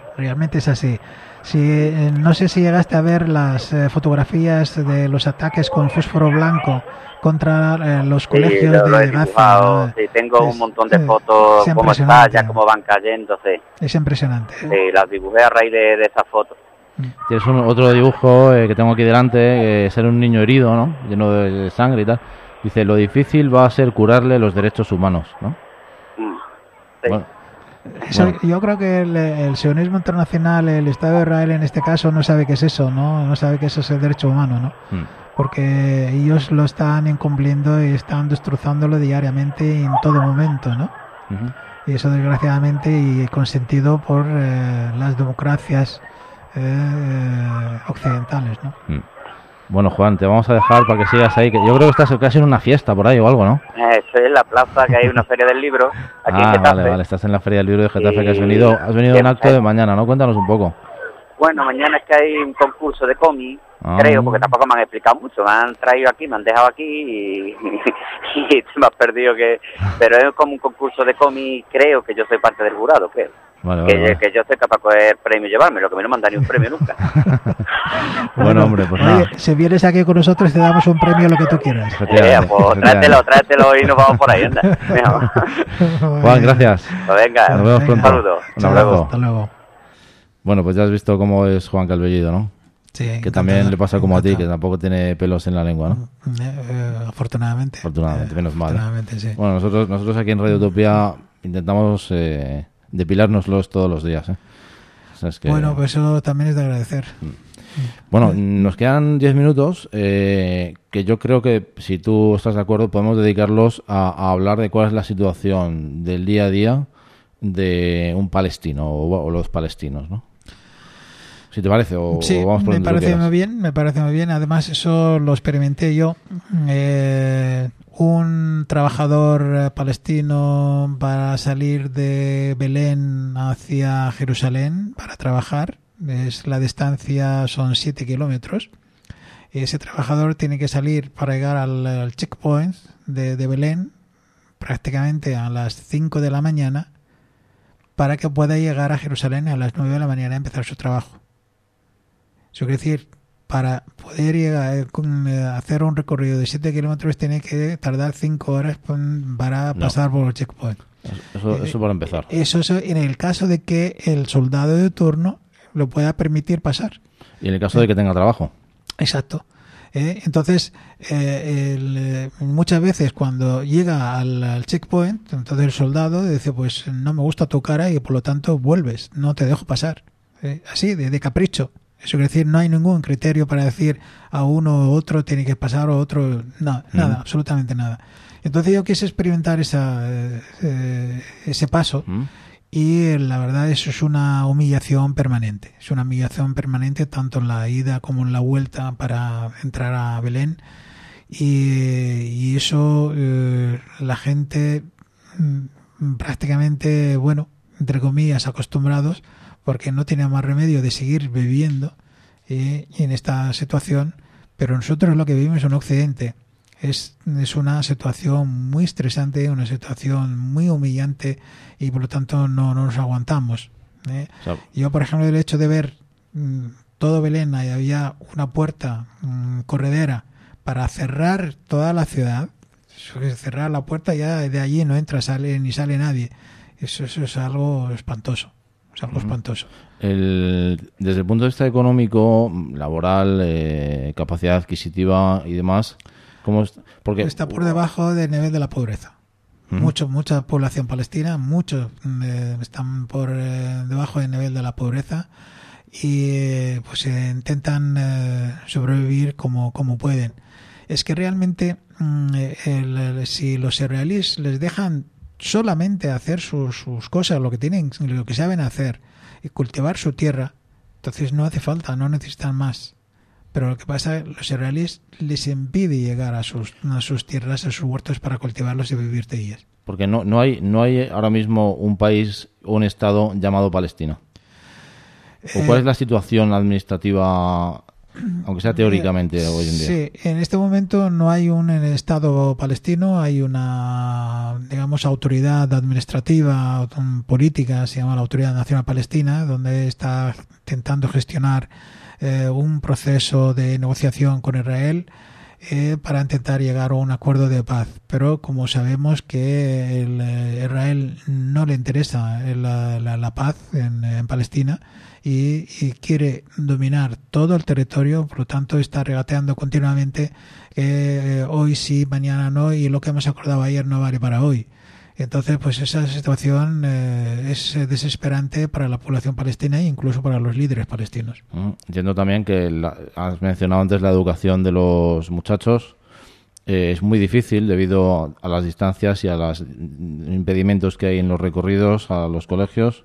No sé si llegaste a ver las fotografías de los ataques con fósforo blanco contra los colegios de Gaza. Sí, tengo un montón de fotos, cómo están, cómo van cayendo. Sí. Es impresionante. Sí, las dibujé a raíz de esas fotos. Tienes otro dibujo que tengo aquí delante, ser un niño herido, ¿no?, lleno de sangre y tal. Dice, lo difícil va a ser curarle los derechos humanos, ¿no? Sí. Bueno. Yo creo que el sionismo internacional, el Estado de Israel en este caso, no sabe qué es eso, no sabe qué es el derecho humano, ¿no? Porque ellos lo están incumpliendo y están destrozándolo diariamente en todo momento, ¿no? Y eso desgraciadamente y consentido por las democracias occidentales, ¿no? Bueno, Juan, te vamos a dejar para que sigas ahí, que yo creo que estás casi en una fiesta por ahí o algo, ¿no? Estoy en la plaza, que hay una feria del libro aquí en Getafe. Vale, estás en la feria del libro de Getafe, que has venido en acto de mañana, ¿no? Cuéntanos un poco. Bueno, mañana es que hay un concurso de cómic, creo, porque tampoco me han explicado mucho, me han traído aquí, me han dejado aquí y me has perdido pero es como un concurso de cómic, creo que yo soy parte del jurado, creo. Vale. Que yo soy capaz de coger premio y llevarme, lo que me no manda ni un premio nunca. Bueno, hombre, pues nada. Si vienes aquí con nosotros te damos un premio, lo que tú quieras. Pues tráetelo y nos vamos por ahí, anda. Juan, gracias. Pues venga, nos vemos pronto. Un saludo. Un abrazo. Hasta luego. Bueno, pues ya has visto cómo es Juan Calvellido, ¿no? Sí, que también le pasa como a ti, que tampoco tiene pelos en la lengua, ¿no? Afortunadamente. Menos mal. Sí. Bueno, nosotros aquí en Radio Utopía intentamos depilárnoslos todos los días, ¿eh? Es que... Bueno, pues eso también es de agradecer. Bueno, nos quedan 10 minutos que yo creo que, si tú estás de acuerdo, podemos dedicarlos a hablar de cuál es la situación del día a día de un palestino o los palestinos, ¿no? Si te parece, o Sí, vamos por me donde tú parece quieras. muy bien, me parece muy bien. Además, eso lo experimenté yo. Un trabajador palestino para salir de Belén hacia Jerusalén para trabajar, la distancia son 7 kilómetros. Ese trabajador tiene que salir para llegar al checkpoint de Belén prácticamente a las 5 de la mañana para que pueda llegar a Jerusalén a las 9 de la mañana a empezar su trabajo. Eso quiere decir, para poder llegar a hacer un recorrido de 7 kilómetros tiene que tardar 5 horas para pasar por el checkpoint. Eso para empezar. Eso en el caso de que el soldado de turno lo pueda permitir pasar. Y en el caso de que tenga trabajo. Exacto. Entonces, muchas veces cuando llega al checkpoint, entonces el soldado dice, pues no me gusta tu cara y por lo tanto vuelves, no te dejo pasar. Así, de capricho. Eso quiere decir, no hay ningún criterio para decir a uno u otro tiene que pasar o otro, no, nada, absolutamente nada. Entonces yo quise experimentar ese paso y la verdad eso es una humillación permanente. Es una humillación permanente tanto en la ida como en la vuelta para entrar a Belén y eso la gente prácticamente, bueno, entre comillas, acostumbrados, porque no tiene más remedio de seguir viviendo en esta situación, pero nosotros lo que vivimos en Occidente es una situación muy estresante, una situación muy humillante y por lo tanto no nos aguantamos. Claro. Yo, por ejemplo, el hecho de ver todo Belén y había una puerta corredera para cerrar toda la ciudad, cerrar la puerta, ya de allí no entra, sale ni sale nadie. Eso es algo espantoso. Es algo espantoso. Desde el punto de vista económico, laboral, capacidad adquisitiva y demás, ¿cómo porque está por debajo del nivel de la pobreza. Mucha población palestina, muchos están por debajo del nivel de la pobreza y pues intentan sobrevivir como pueden. Es que realmente si los israelíes les dejan solamente hacer sus cosas, lo que saben hacer y cultivar su tierra, entonces no hace falta, no necesitan más. Pero lo que pasa es que los israelíes les impide llegar a sus tierras, a sus huertos para cultivarlos y vivir de ellas. Porque no hay ahora mismo un país o un estado llamado Palestina. ¿O cuál es la situación administrativa, aunque sea teóricamente hoy en día? Sí, en este momento no hay un Estado palestino, hay una, digamos, autoridad administrativa, política, se llama la Autoridad Nacional Palestina, donde está intentando gestionar un proceso de negociación con Israel para intentar llegar a un acuerdo de paz. Pero como sabemos que Israel no le interesa la paz en Palestina, y quiere dominar todo el territorio, por lo tanto está regateando continuamente hoy sí, mañana no, y lo que hemos acordado ayer no vale para hoy. Entonces, pues esa situación es desesperante para la población palestina e incluso para los líderes palestinos. Entiendo también que has mencionado antes la educación de los muchachos. Es muy difícil debido a las distancias y a los impedimentos que hay en los recorridos a los colegios.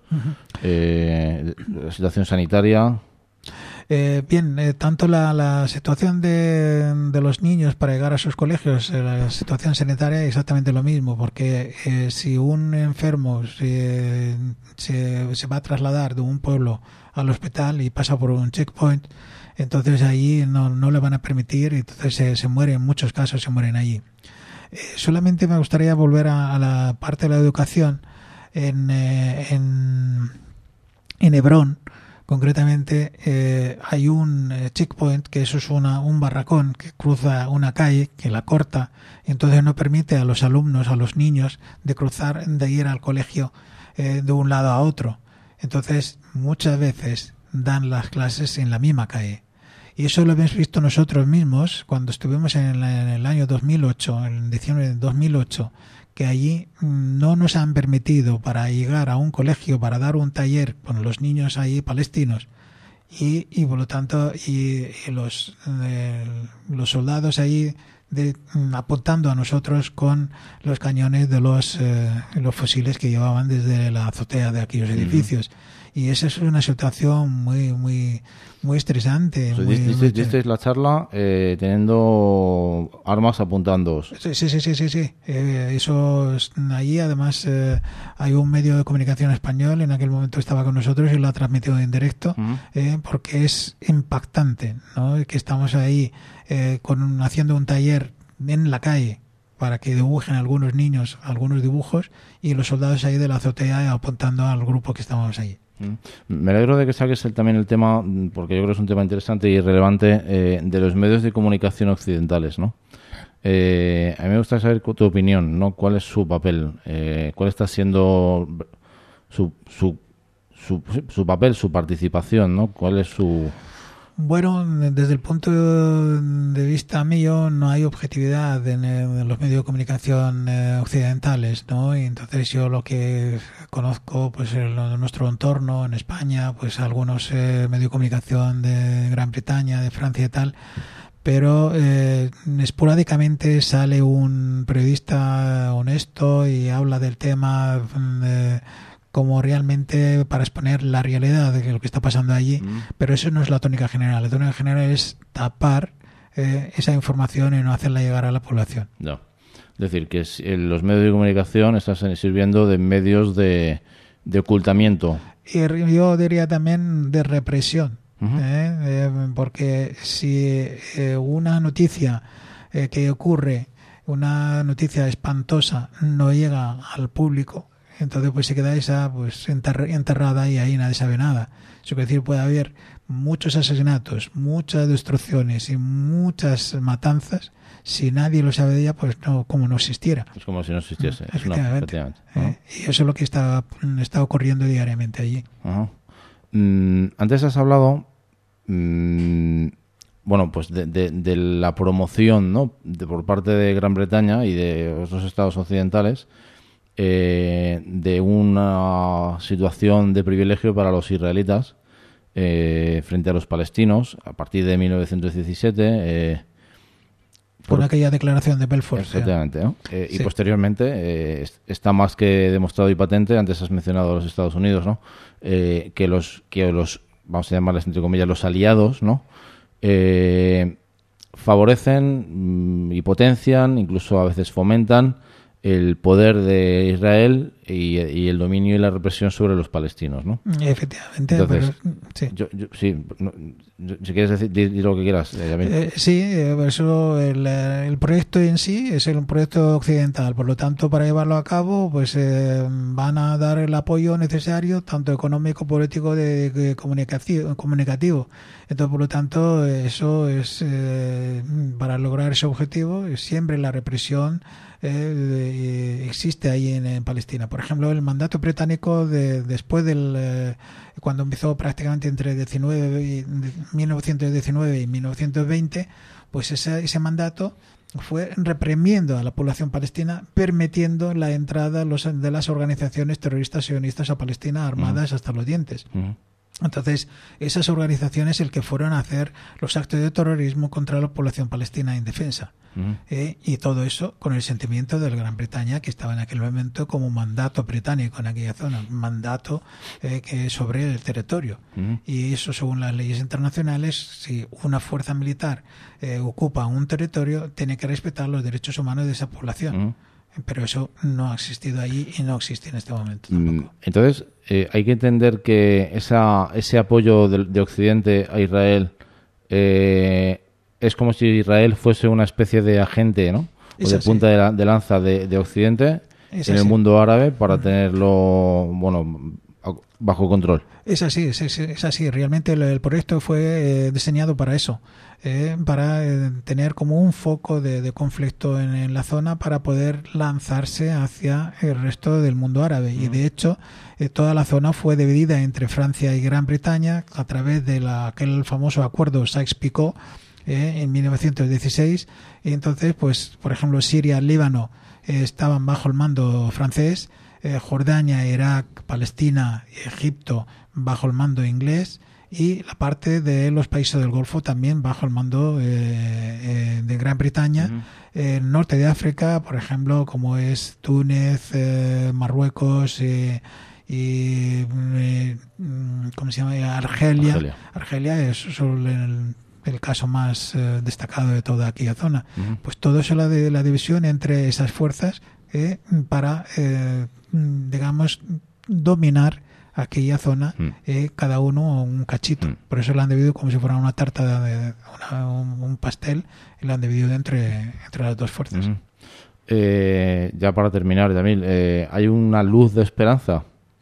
La situación sanitaria. Tanto la situación de los niños para llegar a sus colegios, la situación sanitaria es exactamente lo mismo, porque si un enfermo se va a trasladar de un pueblo al hospital y pasa por un checkpoint, entonces allí no le van a permitir y entonces se mueren, en muchos casos se mueren allí. Solamente me gustaría volver a la parte de la educación en Hebrón. Concretamente hay un checkpoint, que eso es un barracón que cruza una calle, que la corta, y entonces no permite a los alumnos, a los niños, de ir al colegio de un lado a otro. Entonces muchas veces dan las clases en la misma calle. Y eso lo hemos visto nosotros mismos cuando estuvimos en el año 2008, en diciembre de 2008, que allí no nos han permitido para llegar a un colegio, para dar un taller con los niños ahí palestinos, y por lo tanto los soldados ahí apuntando a nosotros con los cañones de los fusiles que llevaban desde la azotea de aquellos edificios. Y esa es una situación muy estresante. Disteis la charla teniendo armas apuntándoos. Sí. Allí además hay un medio de comunicación español, en aquel momento estaba con nosotros y lo ha transmitido en directo, porque es impactante, ¿no? Que estamos ahí haciendo un taller en la calle para que dibujen algunos niños algunos dibujos, y los soldados ahí de la azotea apuntando al grupo que estábamos ahí. Me alegro de que saques también el tema, porque yo creo que es un tema interesante y relevante, de los medios de comunicación occidentales, ¿no? A mí me gustaría saber tu opinión, ¿no? ¿Cuál es su papel? ¿Cuál está siendo su papel, su participación, ¿no? ¿Cuál es su...? Bueno, desde el punto de vista mío no hay objetividad en los medios de comunicación occidentales, ¿no? Y entonces yo lo que conozco, pues en nuestro entorno, en España, pues algunos medios de comunicación de Gran Bretaña, de Francia y tal, pero esporádicamente sale un periodista honesto y habla del tema como realmente para exponer la realidad de lo que está pasando allí, pero eso no es la tónica general. La tónica general es tapar esa información y no hacerla llegar a la población. No. Es decir, que los medios de comunicación están sirviendo de medios de ocultamiento. Y yo diría también de represión, porque si una noticia que ocurre, una noticia espantosa, no llega al público, entonces pues se queda esa pues enterrada y ahí nadie sabe nada. Eso quiere decir, puede haber muchos asesinatos, muchas destrucciones y muchas matanzas. Si nadie lo sabe de ella, pues no, como no existiera. Es como si no existiese. Efectivamente. Y eso es lo que está ocurriendo diariamente allí. Antes has hablado bueno, pues de la promoción, ¿no? Por parte de Gran Bretaña y de otros estados occidentales, de una situación de privilegio para los israelitas frente a los palestinos a partir de 1917, por aquella declaración de Balfour. Efectivamente, ¿no? Y posteriormente está más que demostrado y patente. Antes has mencionado a los Estados Unidos, ¿no? Que los vamos a llamarles entre comillas los aliados, ¿no? Favorecen y potencian, incluso a veces fomentan el poder de Israel y el dominio y la represión sobre los palestinos, ¿no? Efectivamente. Entonces, pero, si quieres decir, di lo que quieras. Eso, el proyecto en sí es un proyecto occidental, por lo tanto, para llevarlo a cabo, pues van a dar el apoyo necesario, tanto económico, político, de comunicativo. Entonces, por lo tanto, eso es para lograr ese objetivo, siempre la represión existe ahí en Palestina. Por ejemplo, el mandato británico después del cuando empezó prácticamente entre 1919 y 1920, pues ese mandato fue reprimiendo a la población palestina, permitiendo la entrada de las organizaciones terroristas sionistas a Palestina armadas hasta los dientes. Entonces, esas organizaciones el que fueron a hacer los actos de terrorismo contra la población palestina indefensa. Y todo eso con el sentimiento de la Gran Bretaña, que estaba en aquel momento como mandato británico en aquella zona, un mandato que sobre el territorio. Y eso, según las leyes internacionales, si una fuerza militar ocupa un territorio, tiene que respetar los derechos humanos de esa población. Pero eso no ha existido allí y no existe en este momento tampoco. Entonces, hay que entender que ese apoyo de Occidente a Israel es como si Israel fuese una especie de agente, ¿no? O de punta de lanza de Occidente en el mundo árabe para tenerlo, bueno, bajo control. Es así. Realmente el proyecto fue diseñado para eso. Para tener como un foco de conflicto en la zona para poder lanzarse hacia el resto del mundo árabe. Y de hecho, toda la zona fue dividida entre Francia y Gran Bretaña a través de aquel famoso acuerdo Sykes-Picot, en 1916. Y entonces, pues, por ejemplo, Siria, Líbano estaban bajo el mando francés, Jordania, Irak, Palestina y Egipto bajo el mando inglés, y la parte de los países del Golfo también bajo el mando de Gran Bretaña. El norte de África, por ejemplo, como es Túnez, Marruecos y ¿cómo se llama? Argelia es solo el caso más destacado de toda aquella zona. Pues todo eso, la división entre esas fuerzas para, digamos, dominar aquella zona, cada uno un cachito. Por eso la han dividido como si fuera una tarta, un pastel, y la han dividido entre las dos fuerzas. Ya para terminar, Yamil, ¿hay una luz de esperanza?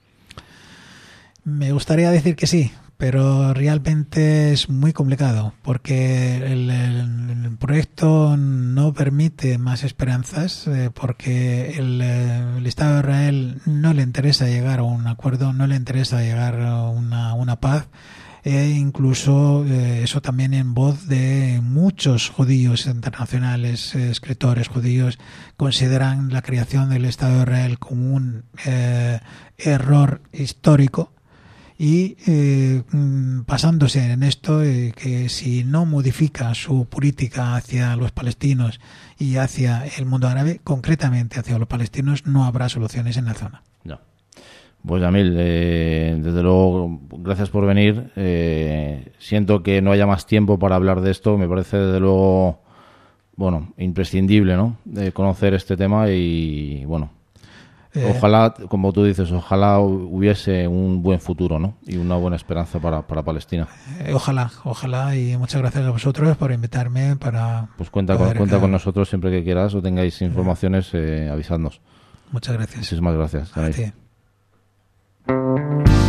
Me gustaría decir que sí, pero realmente es muy complicado, porque el proyecto no permite más esperanzas, porque el Estado de Israel no le interesa llegar a un acuerdo, no le interesa llegar a una paz, incluso eso también en voz de muchos judíos internacionales, escritores judíos, consideran la creación del Estado de Israel como un error histórico. Y basándose en esto, que si no modifica su política hacia los palestinos y hacia el mundo árabe, concretamente hacia los palestinos, no habrá soluciones en la zona. No. Pues Yamil, desde luego, gracias por venir. Siento que no haya más tiempo para hablar de esto. Me parece desde luego, bueno, imprescindible, ¿no?, de conocer este tema y, bueno, ojalá, como tú dices, ojalá hubiese un buen futuro, ¿no?, y una buena esperanza para Palestina. Ojalá, y muchas gracias a vosotros por invitarme para... Pues cuenta con nosotros siempre que quieras o tengáis informaciones, avisadnos. Muchas gracias. Muchísimas gracias. A ti.